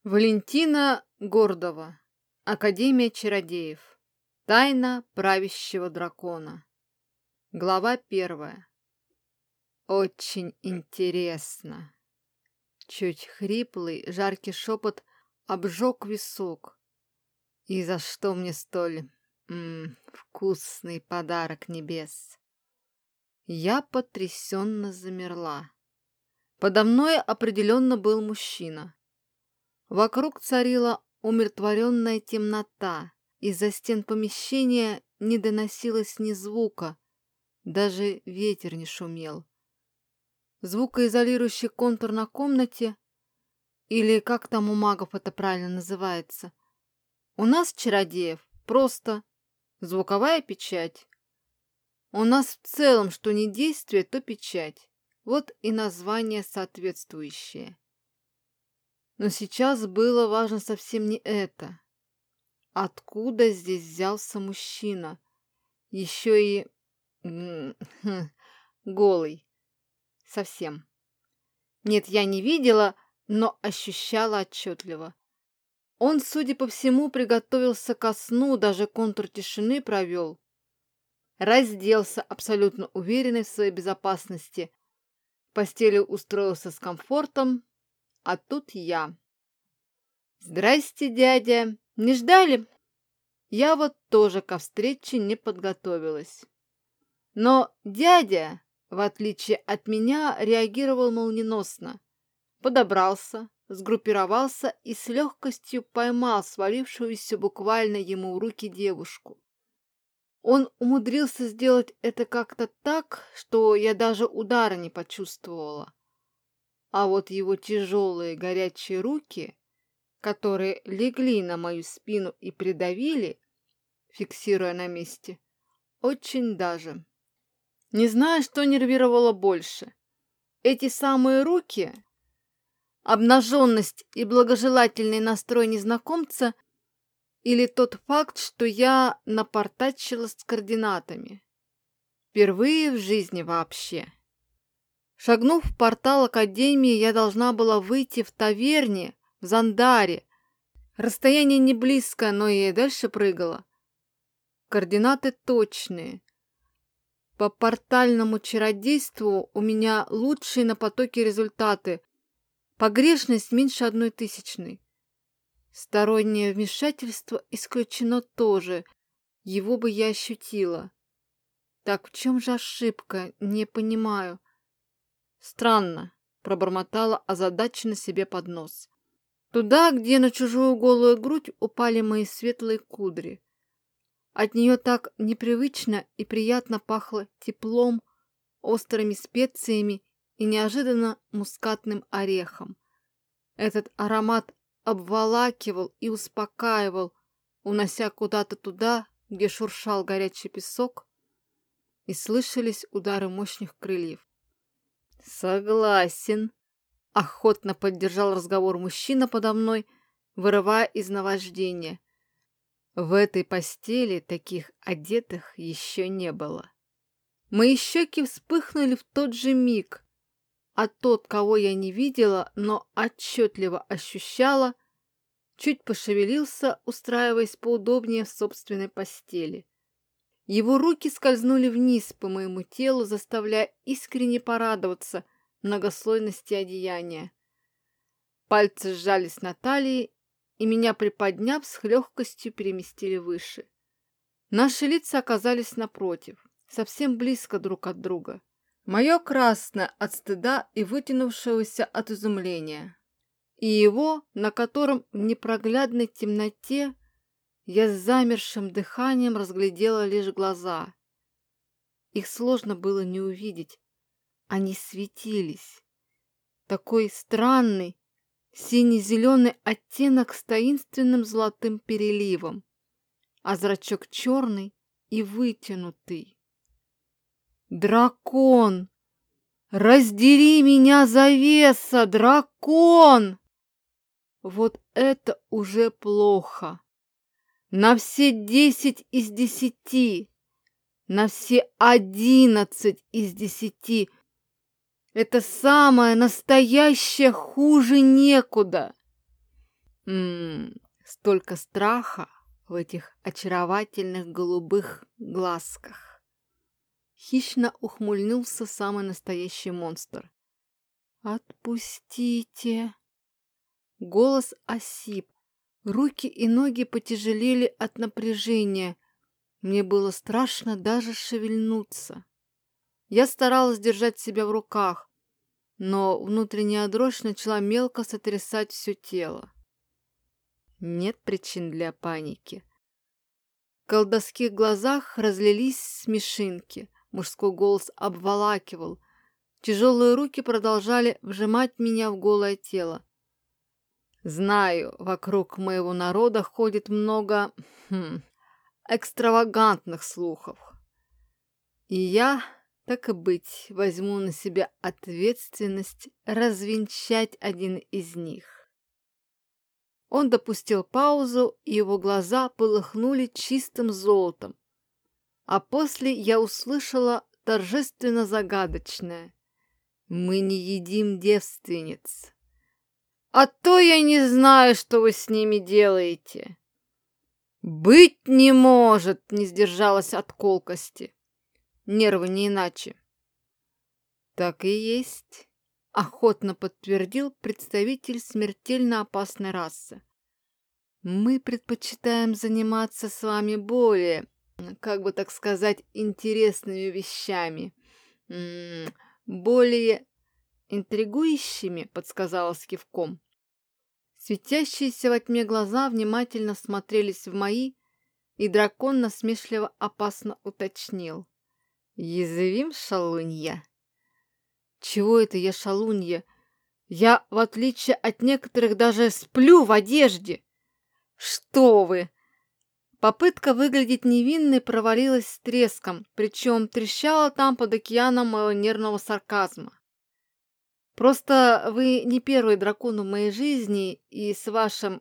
Валентина Гордова. Академия чародеев. Тайна правящего дракона. Глава 1. Очень интересно. Чуть хриплый, жаркий шепот обжег висок. И за что мне столь вкусный подарок небес? Я потрясенно замерла. Подо мной определенно был мужчина. Вокруг царила умиротворенная темнота. Из-за стен помещения не доносилось ни звука, даже ветер не шумел. Звукоизолирующий контур на комнате, или как там у магов это правильно называется, у нас, чародеев, просто звуковая печать. У нас в целом, что не действие, то печать. Вот и название соответствующее. Но сейчас было важно совсем не это. Откуда здесь взялся мужчина? Еще и голый. Совсем. Нет, я не видела, но ощущала отчетливо. Он, судя по всему, приготовился ко сну, даже контур тишины провел. Разделся, абсолютно уверенный в своей безопасности. В постели устроился с комфортом. А тут я. «Здрасте, дядя! Не ждали?» Я вот тоже ко встрече не подготовилась. Но дядя, в отличие от меня, реагировал молниеносно. Подобрался, сгруппировался и с легкостью поймал свалившуюся буквально ему в руки девушку. Он умудрился сделать это как-то так, что я даже удара не почувствовала. А вот его тяжелые горячие руки, которые легли на мою спину и придавили, фиксируя на месте, очень даже. Не знаю, что нервировало больше. Эти самые руки, обнаженность и благожелательный настрой незнакомца или тот факт, что я напортачила с координатами. Впервые в жизни вообще. Шагнув в портал Академии, я должна была выйти в таверне, в Зандаре. Расстояние не близкое, но я и дальше прыгала. Координаты точные. По портальному чародейству у меня лучшие на потоке результаты. Погрешность меньше 1/1000. Стороннее вмешательство исключено тоже. Его бы я ощутила. Так в чем же ошибка? Не понимаю. Странно, пробормотала озадаченно себе под нос. Туда, где на чужую голую грудь упали мои светлые кудри. От нее так непривычно и приятно пахло теплом, острыми специями и неожиданно мускатным орехом. Этот аромат обволакивал и успокаивал, унося куда-то туда, где шуршал горячий песок, и слышались удары мощных крыльев. «Согласен», — охотно поддержал разговор мужчина подо мной, вырывая из наваждения. В этой постели таких одетых еще не было. Мои щеки вспыхнули в тот же миг, а тот, кого я не видела, но отчетливо ощущала, чуть пошевелился, устраиваясь поудобнее в собственной постели. Его руки скользнули вниз по моему телу, заставляя искренне порадоваться многослойности одеяния. Пальцы сжались на талии, и меня, приподняв, с легкостью переместили выше. Наши лица оказались напротив, совсем близко друг от друга. Мое красное от стыда и вытянувшегося от изумления. И его, на котором в непроглядной темноте я с замершим дыханием разглядела лишь глаза. Их сложно было не увидеть. Они светились. Такой странный, сине-зеленый оттенок с таинственным золотым переливом, а зрачок черный и вытянутый. «Дракон! Раздери меня, завеса, дракон!» Вот это уже плохо. На все 10 из 10, на все 11 из 10. Это самое настоящее хуже некуда. Столько страха в этих очаровательных голубых глазках. Хищно ухмыльнулся самый настоящий монстр. «Отпустите!» Голос осип. Руки и ноги потяжелели от напряжения. Мне было страшно даже шевельнуться. Я старалась держать себя в руках, но внутренняя дрожь начала мелко сотрясать все тело. Нет причин для паники. В колдовских глазах разлились смешинки. Мужской голос обволакивал. Тяжелые руки продолжали вжимать меня в голое тело. Знаю, вокруг моего народа ходит много экстравагантных слухов. И я, так и быть, возьму на себя ответственность развенчать один из них. Он допустил паузу, и его глаза полыхнули чистым золотом. А после я услышала торжественно загадочное: «Мы не едим девственниц». «А то я не знаю, что вы с ними делаете». «Быть не может!» — не сдержалась от колкости. Нервы не иначе. «Так и есть», — охотно подтвердил представитель смертельно опасной расы. «Мы предпочитаем заниматься с вами более, как бы так сказать, интересными вещами. Более интригующими», — подсказала с кивком. Светящиеся во тьме глаза внимательно смотрелись в мои, и дракон насмешливо опасно уточнил: «Язвим, шалунья?» «Чего это я шалунья? Я, в отличие от некоторых, даже сплю в одежде!» «Что вы!» Попытка выглядеть невинной провалилась с треском, причем трещала там под океаном моего нервного сарказма. «Просто вы не первый дракон в моей жизни, и с вашим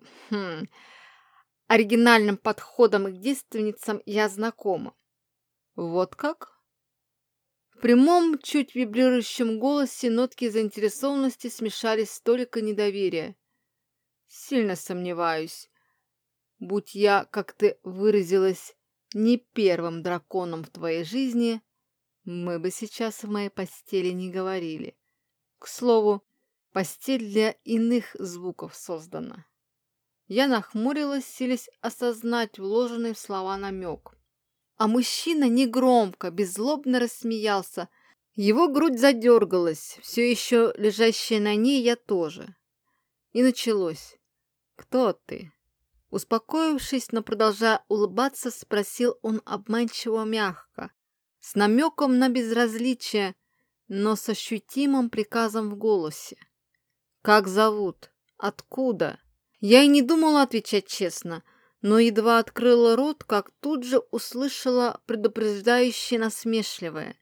оригинальным подходом к девственницам я знакома». «Вот как?» В прямом, чуть вибрирующем голосе нотки заинтересованности смешались с толикой недоверия. «Сильно сомневаюсь. Будь я, как ты выразилась, не первым драконом в твоей жизни, мы бы сейчас в моей постели не говорили. К слову, постель для иных звуков создана». Я нахмурилась, силясь осознать вложенный в слова намек. А мужчина негромко, беззлобно рассмеялся. Его грудь задергалась, все еще лежащая на ней я тоже. И началось. «Кто ты?» Успокоившись, но продолжая улыбаться, спросил он обманчиво мягко, с намеком на безразличие, но с ощутимым приказом в голосе. «Как зовут? Откуда?» Я и не думала отвечать честно, но едва открыла рот, как тут же услышала предупреждающее насмешливое: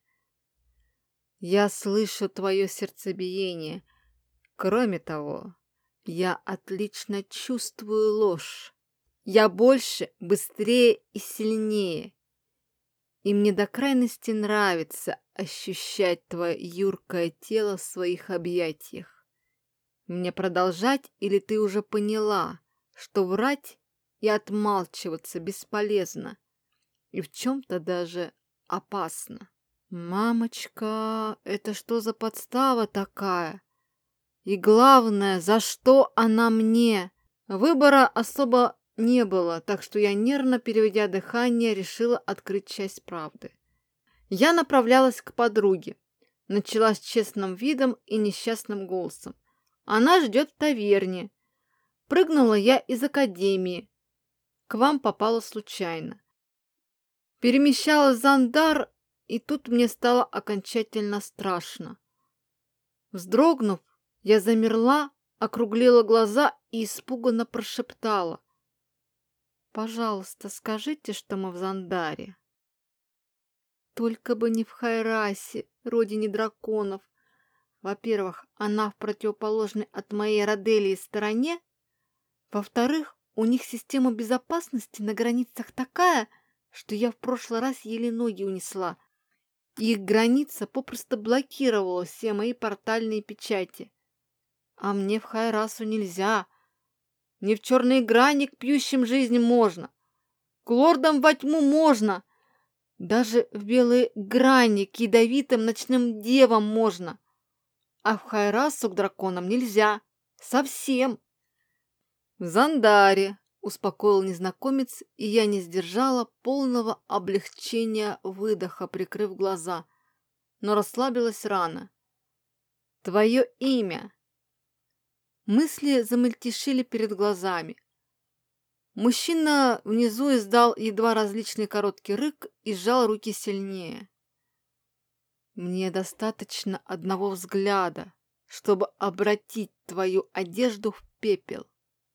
«Я слышу твое сердцебиение. Кроме того, я отлично чувствую ложь. Я больше, быстрее и сильнее. И мне до крайности нравится ощущать твое юркое тело в своих объятиях. Мне продолжать, или ты уже поняла, что врать и отмалчиваться бесполезно и в чем-то даже опасно?» «Мамочка, это что за подстава такая? И главное, за что она мне?» Выбора особо не было, так что я, нервно переведя дыхание, решила открыть часть правды. Я направлялась к подруге. Начала с честным видом и несчастным голосом. «Она ждет в таверне. Прыгнула я из академии. К вам попала случайно. Перемещалась в Зандар, и тут мне стало окончательно страшно. Вздрогнув, я замерла, округлила глаза и испуганно прошептала: «Пожалуйста, скажите, что мы в Зандаре». Только бы не в Хайрасе, родине драконов. Во-первых, она в противоположной от моей Роделии стороне. Во-вторых, у них система безопасности на границах такая, что я в прошлый раз еле ноги унесла. Их граница попросту блокировала все мои портальные печати. А мне в Хайрасу нельзя. Не в черные грани к пьющим жизнь можно. К лордам во тьму можно. Даже в белые грани к ядовитым ночным девам можно. А в Хайрасу к драконам нельзя. Совсем. В Зандаре, успокоил незнакомец, и я не сдержала полного облегчения выдоха, прикрыв глаза, но расслабилась рано. Твое имя. Мысли замельтешили перед глазами. Мужчина внизу издал едва различный короткий рык и сжал руки сильнее. Мне достаточно одного взгляда, чтобы обратить твою одежду в пепел.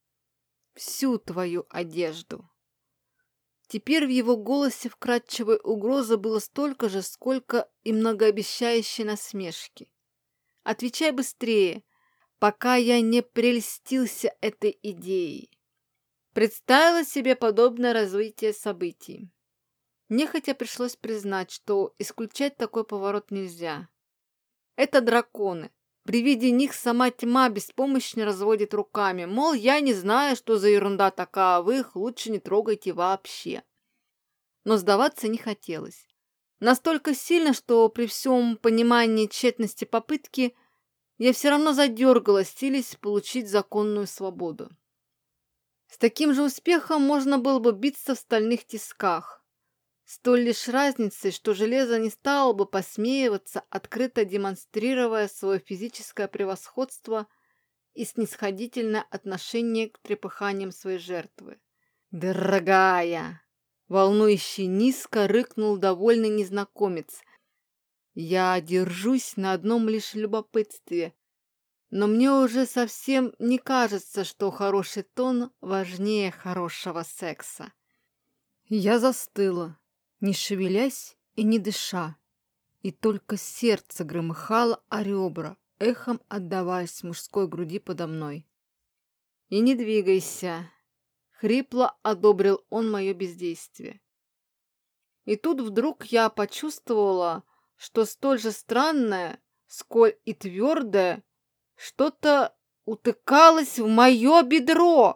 Всю твою одежду. Теперь в его голосе вкрадчивой угрозы было столько же, сколько и многообещающей насмешки. Отвечай быстрее, пока я не прельстился этой идеей. Представила себе подобное развитие событий. Нехотя пришлось признать, что исключать такой поворот нельзя. Это драконы. При виде них сама тьма беспомощно разводит руками, мол, я не знаю, что за ерунда такая, а вы их лучше не трогайте вообще. Но сдаваться не хотелось. Настолько сильно, что при всем понимании тщетности попытки я все равно задергалась, силясь получить законную свободу. С таким же успехом можно было бы биться в стальных тисках. С той лишь разницей, что железо не стало бы посмеиваться, открыто демонстрируя свое физическое превосходство и снисходительное отношение к трепыханиям своей жертвы. «Дорогая!» — волнующе низко рыкнул довольный незнакомец. «Я держусь на одном лишь любопытстве, но мне уже совсем не кажется, что хороший тон важнее хорошего секса». Я застыла, не шевелясь и не дыша, и только сердце громыхало о ребра, эхом отдаваясь мужской груди подо мной. «И не двигайся!» — хрипло одобрил он мое бездействие. И тут вдруг я почувствовала, что столь же странное, сколь и твердое, что-то утыкалось в мое бедро.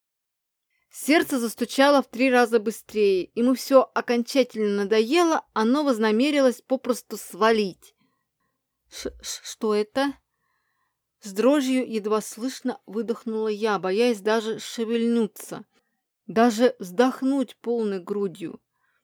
Сердце застучало в 3 раза быстрее, ему все окончательно надоело, оно вознамерилось попросту свалить. «Что это?» С дрожью едва слышно выдохнула я, боясь даже шевельнуться, даже вздохнуть полной грудью.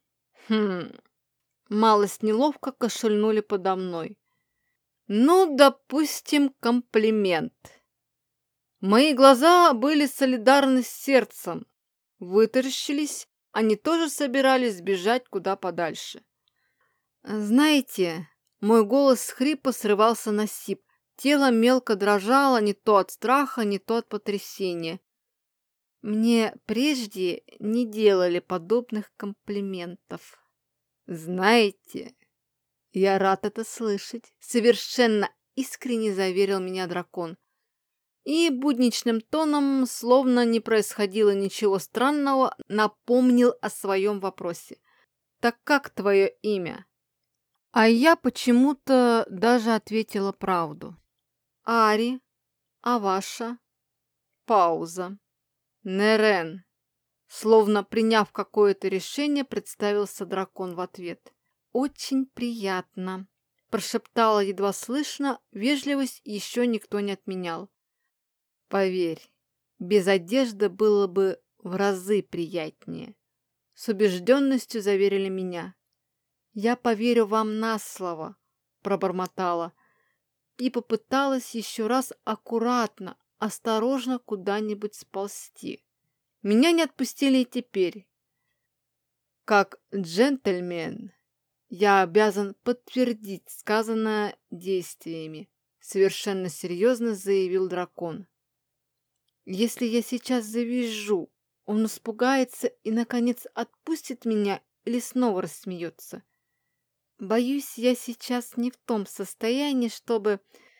Малость неловко кашельнули подо мной. Ну, допустим, комплимент. Мои глаза были солидарны с сердцем. Вытаращились, они тоже собирались сбежать куда подальше. Знаете, мой голос с хрипа срывался на сип. Тело мелко дрожало не то от страха, не то от потрясения. Мне прежде не делали подобных комплиментов. Знаете, я рад это слышать, совершенно искренне заверил меня дракон. И будничным тоном, словно не происходило ничего странного, напомнил о своем вопросе. «Так как твое имя?» А я почему-то даже ответила правду. «Ари, а ваша?» Пауза. «Нерен», словно приняв какое-то решение, представился дракон в ответ. «Очень приятно», – прошептала едва слышно, вежливость еще никто не отменял. «Поверь, без одежды было бы в разы приятнее», — с убежденностью заверили меня. «Я поверю вам на слово», — пробормотала и попыталась еще раз аккуратно, осторожно куда-нибудь сползти. Меня не отпустили и теперь. Как джентльмен я обязан подтвердить сказанное действиями, совершенно серьезно заявил дракон. Если я сейчас завизжу, он испугается и, наконец, отпустит меня или снова рассмеется. Боюсь, я сейчас не в том состоянии, чтобы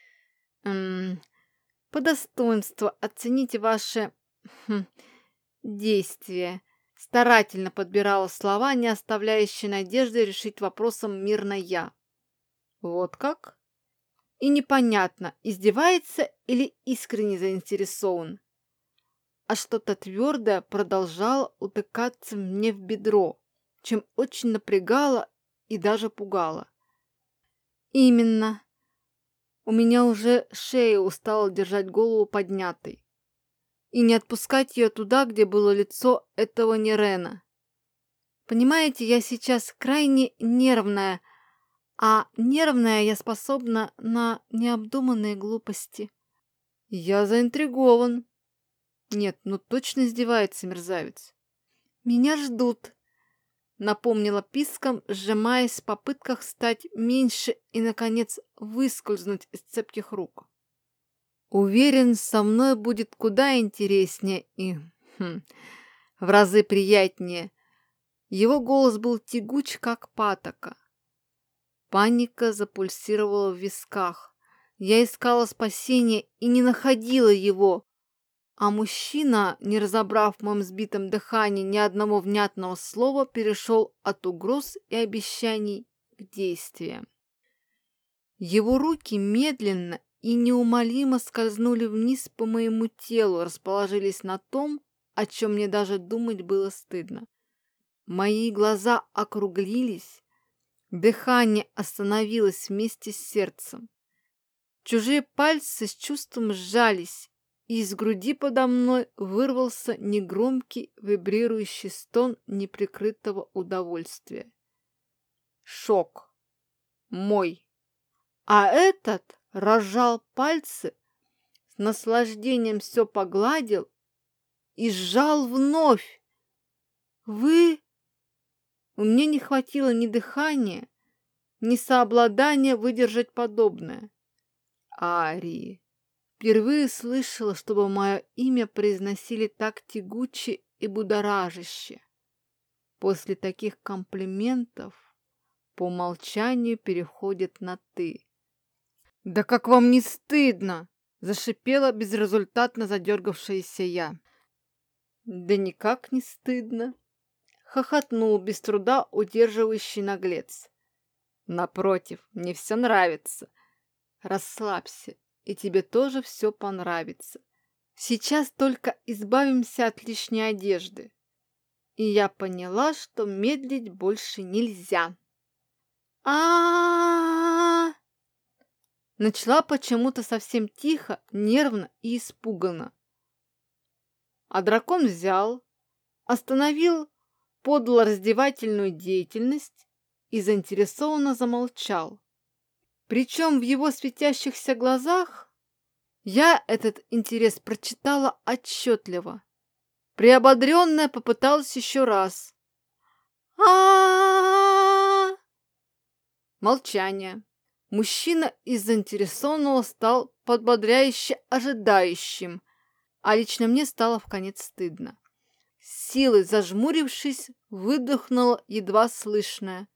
по достоинству оценить ваши действия. Старательно подбирала слова, не оставляющие надежды решить вопросом мирно я. Вот как? И непонятно, издевается или искренне заинтересован. а что-то твердое продолжало утыкаться мне в бедро, чем очень напрягало и даже пугало. Именно. У меня уже шея устала держать голову поднятой и не отпускать ее туда, где было лицо этого Нерена. Понимаете, я сейчас крайне нервная, а нервная я способна на необдуманные глупости. Я заинтригован. Нет, ну точно издевается мерзавец. Меня ждут, напомнила писком, сжимаясь в попытках стать меньше и, наконец, выскользнуть из цепких рук. Уверен, со мной будет куда интереснее и в разы приятнее. Его голос был тягуч, как патока. Паника запульсировала в висках. Я искала спасения и не находила его. А мужчина, не разобрав в моем сбитом дыхании ни одного внятного слова, перешел от угроз и обещаний к действиям. Его руки медленно и неумолимо скользнули вниз по моему телу, расположились на том, о чем мне даже думать было стыдно. Мои глаза округлились, дыхание остановилось вместе с сердцем. Чужие пальцы с чувством сжались, и из груди подо мной вырвался негромкий вибрирующий стон неприкрытого удовольствия. Шок. Мой. А этот разжал пальцы, с наслаждением все погладил и сжал вновь. Вы... У меня не хватило ни дыхания, ни сообладания выдержать подобное. Ари. Впервые слышала, чтобы мое имя произносили так тягуче и будоражаще. После таких комплиментов по умолчанию переходит на «ты». «Да как вам не стыдно!» – зашипела безрезультатно задергавшаяся я. «Да никак не стыдно!» – хохотнул без труда удерживающий наглец. «Напротив, мне все нравится. Расслабься, и тебе тоже все понравится. Сейчас только избавимся от лишней одежды». И я поняла, что медлить больше нельзя. а Начала почему-то совсем тихо, нервно и испуганно. А дракон взял, остановил подло-раздевательную деятельность и заинтересованно замолчал. Причем в его светящихся глазах я этот интерес прочитала отчетливо. Приободренная попыталась еще раз. а Молчание. Мужчина из заинтересованного стал подбодряюще ожидающим, а лично мне стало вконец стыдно. С силой зажмурившись, выдохнула едва слышное.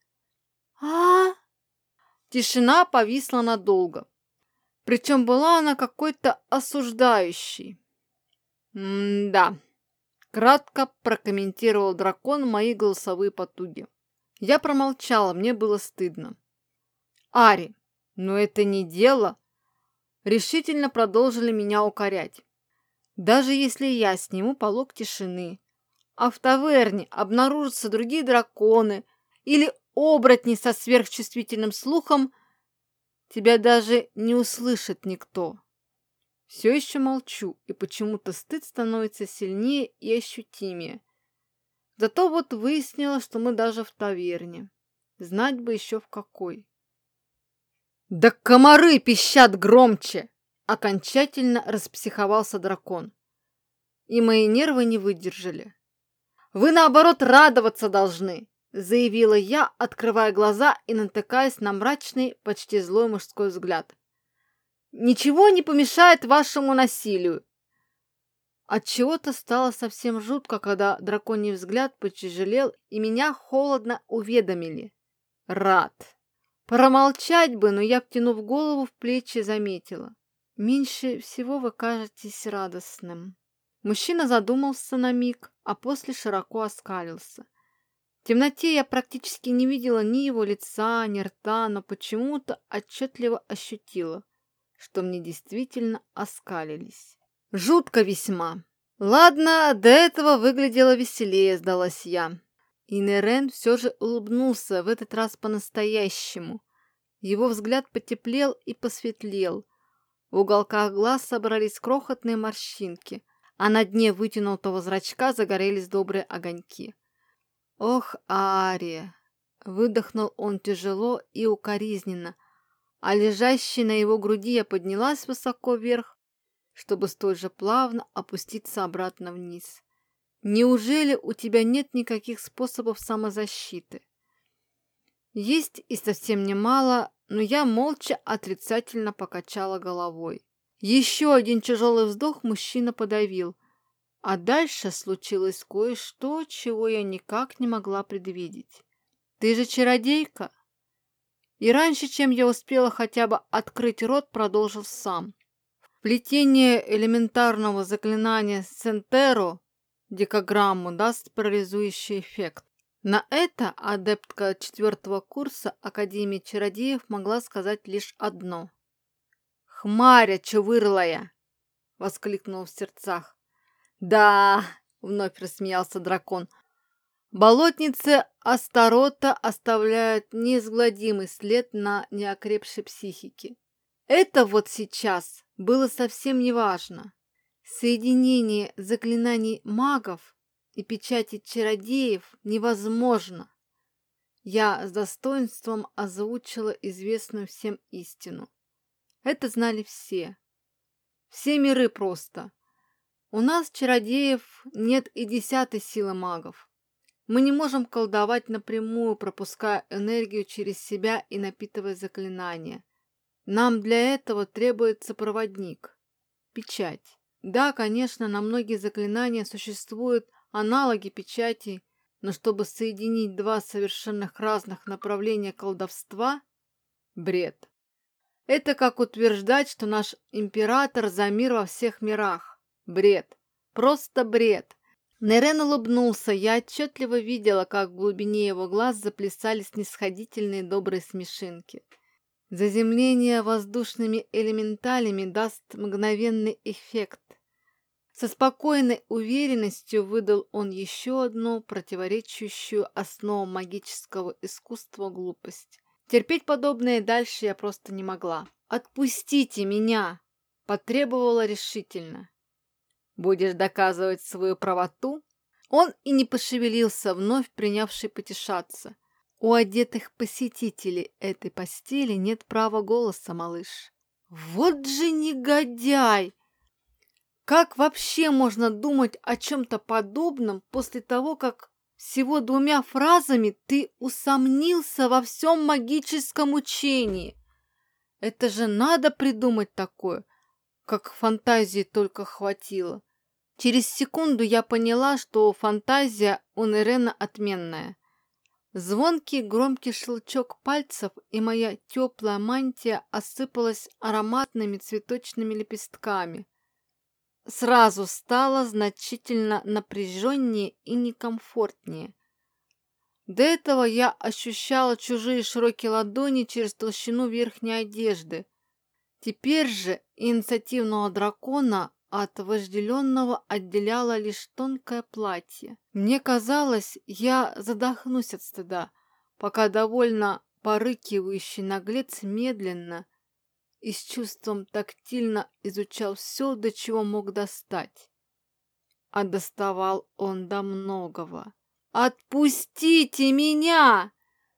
Тишина повисла надолго. Причем была она какой-то осуждающей. «Да», — кратко прокомментировал дракон мои голосовые потуги. Я промолчала, мне было стыдно. «Ари, но это не дело», — решительно продолжили меня укорять. «Даже если я сниму полог тишины, а в таверне обнаружатся другие драконы или оборотни со сверхчувствительным слухом, тебя даже не услышит никто». Все еще молчу, и почему-то стыд становится сильнее и ощутимее. Зато вот выяснила, что мы даже в таверне. Знать бы еще в какой. «Да комары пищат громче!» Окончательно распсиховался дракон. И мои нервы не выдержали. «Вы, наоборот, радоваться должны!» Заявила я, открывая глаза и натыкаясь на мрачный, почти злой мужской взгляд. «Ничего не помешает вашему насилию!» Отчего-то стало совсем жутко, когда драконий взгляд потяжелел, и меня холодно уведомили. «Рад!» Промолчать бы, но я, втянув голову в плечи, заметила. «Меньше всего вы кажетесь радостным». Мужчина задумался на миг, а после широко оскалился. В темноте я практически не видела ни его лица, ни рта, но почему-то отчетливо ощутила, что мне действительно оскалились. Жутко весьма. Ладно, до этого выглядело веселее, сдалась я. И Нерен все же улыбнулся, в этот раз по-настоящему. Его взгляд потеплел и посветлел. В уголках глаз собрались крохотные морщинки, а на дне вытянутого зрачка загорелись добрые огоньки. «Ох, Ария!» — выдохнул он тяжело и укоризненно, а лежащей на его груди я поднялась высоко вверх, чтобы столь же плавно опуститься обратно вниз. «Неужели у тебя нет никаких способов самозащиты?» Есть и совсем немало, но я молча отрицательно покачала головой. Еще один тяжелый вздох мужчина подавил, а дальше случилось кое-что, чего я никак не могла предвидеть. «Ты же чародейка?» И раньше, чем я успела хотя бы открыть рот, продолжил сам. Плетение элементарного заклинания Сентеро декаграмму даст парализующий эффект. На это адептка 4-го курса Академии чародеев могла сказать лишь одно. «Хмаря чувырлая!» — воскликнул в сердцах. «Да!» — вновь рассмеялся дракон. «Болотницы Астарота оставляют неизгладимый след на неокрепшей психике. Это вот сейчас было совсем неважно. Соединение заклинаний магов и печати чародеев невозможно. Я с достоинством озвучила известную всем истину. Это знали все. Все миры просто. У нас, чародеев, нет и 10-й силы магов. Мы не можем колдовать напрямую, пропуская энергию через себя и напитывая заклинания. Нам для этого требуется проводник, печать. Да, конечно, на многие заклинания существуют аналоги печати, но чтобы соединить два совершенно разных направления колдовства – бред. Это как утверждать, что наш император за мир во всех мирах. Бред. Просто бред. Нерен улыбнулся, я отчетливо видела, как в глубине его глаз заплясали снисходительные добрые смешинки. Заземление воздушными элементалями даст мгновенный эффект. Со спокойной уверенностью выдал он еще одну противоречащую основам магического искусства глупость. Терпеть подобное дальше я просто не могла. «Отпустите меня!» – потребовала решительно. «Будешь доказывать свою правоту?» Он и не пошевелился, вновь принявший потешаться. «У одетых посетителей этой постели нет права голоса, малыш». «Вот же негодяй! Как вообще можно думать о чем-то подобном после того, как всего 2 фразами ты усомнился во всем магическом учении? Это же надо придумать такое, как фантазии только хватило». Через секунду я поняла, что фантазия у Нерена отменная. Звонкий громкий щелчок пальцев, и моя теплая мантия осыпалась ароматными цветочными лепестками. Сразу стало значительно напряженнее и некомфортнее. До этого я ощущала чужие широкие ладони через толщину верхней одежды. Теперь же инициативного дракона от вожделенного отделяло лишь тонкое платье. Мне казалось, я задохнусь от стыда, пока довольно порыкивающий наглец медленно и с чувством тактильно изучал все, до чего мог достать. А доставал он до многого. «Отпустите меня!»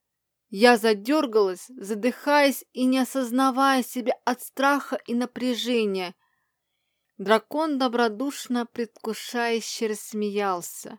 Я задергалась, задыхаясь и не осознавая себя от страха и напряжения. Дракон добродушно, предвкушающе рассмеялся.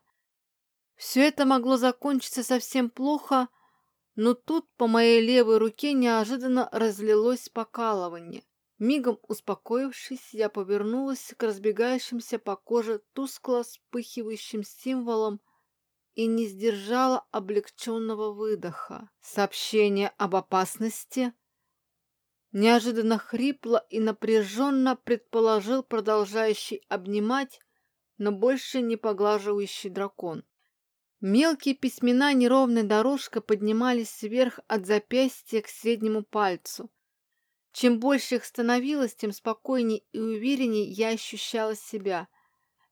Все это могло закончиться совсем плохо, но тут по моей левой руке неожиданно разлилось покалывание. Мигом успокоившись, я повернулась к разбегающимся по коже тускло вспыхивающим символам и не сдержала облегченного выдоха. Сообщение об опасности? Неожиданно хрипло и напряженно предположил продолжающий обнимать, но больше не поглаживающий дракон. Мелкие письмена неровной дорожкой поднимались вверх от запястья к среднему пальцу. Чем больше их становилось, тем спокойнее и увереннее я ощущала себя.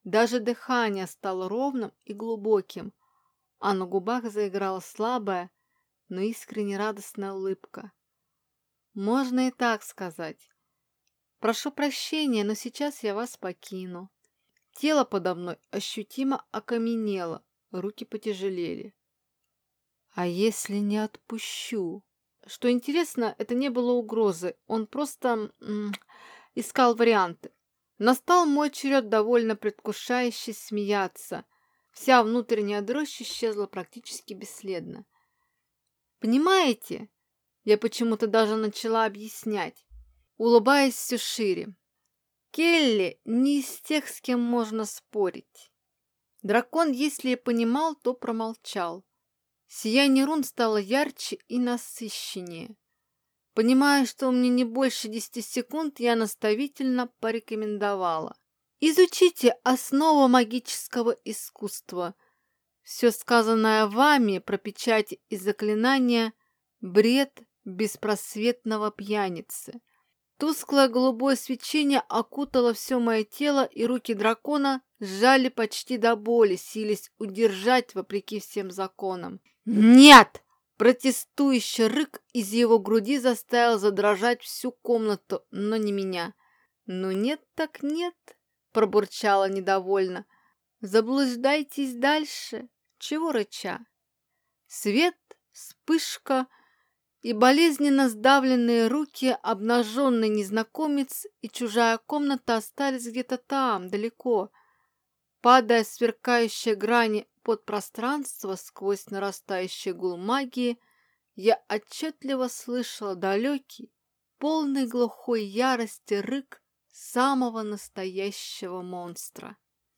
Даже дыхание стало ровным и глубоким, а на губах заиграла слабая, но искренне радостная улыбка. Можно и так сказать. Прошу прощения, но сейчас я вас покину. Тело подо мной ощутимо окаменело, руки потяжелели. А если не отпущу? Что интересно, это не было угрозы, он просто искал варианты. Настал мой черед довольно предвкушающе смеяться. Вся внутренняя дрожь исчезла практически бесследно. Понимаете? Я почему-то даже начала объяснять, улыбаясь все шире. Келли не из тех, с кем можно спорить. Дракон, если и понимал, то промолчал. Сияние рун стало ярче и насыщеннее. Понимая, что у меня не больше 10 секунд, я наставительно порекомендовала. Изучите основу магического искусства. Все сказанное вами про печати и заклинания – бред беспросветного пьяницы. Тусклое голубое свечение окутало все мое тело, и руки дракона сжали почти до боли, силясь удержать вопреки всем законам. «Нет!» Протестующий рык из его груди заставил задрожать всю комнату, но не меня. «Ну нет так нет», — пробурчала недовольно. «Заблуждайтесь дальше. Чего рыча?» Свет, вспышка и болезненно сдавленные руки, обнаженный незнакомец и чужая комната остались где-то там, далеко. Падая с сверкающей грани подпространства сквозь нарастающий гул магии, я отчетливо слышала далекий, полный глухой ярости рык самого настоящего монстра.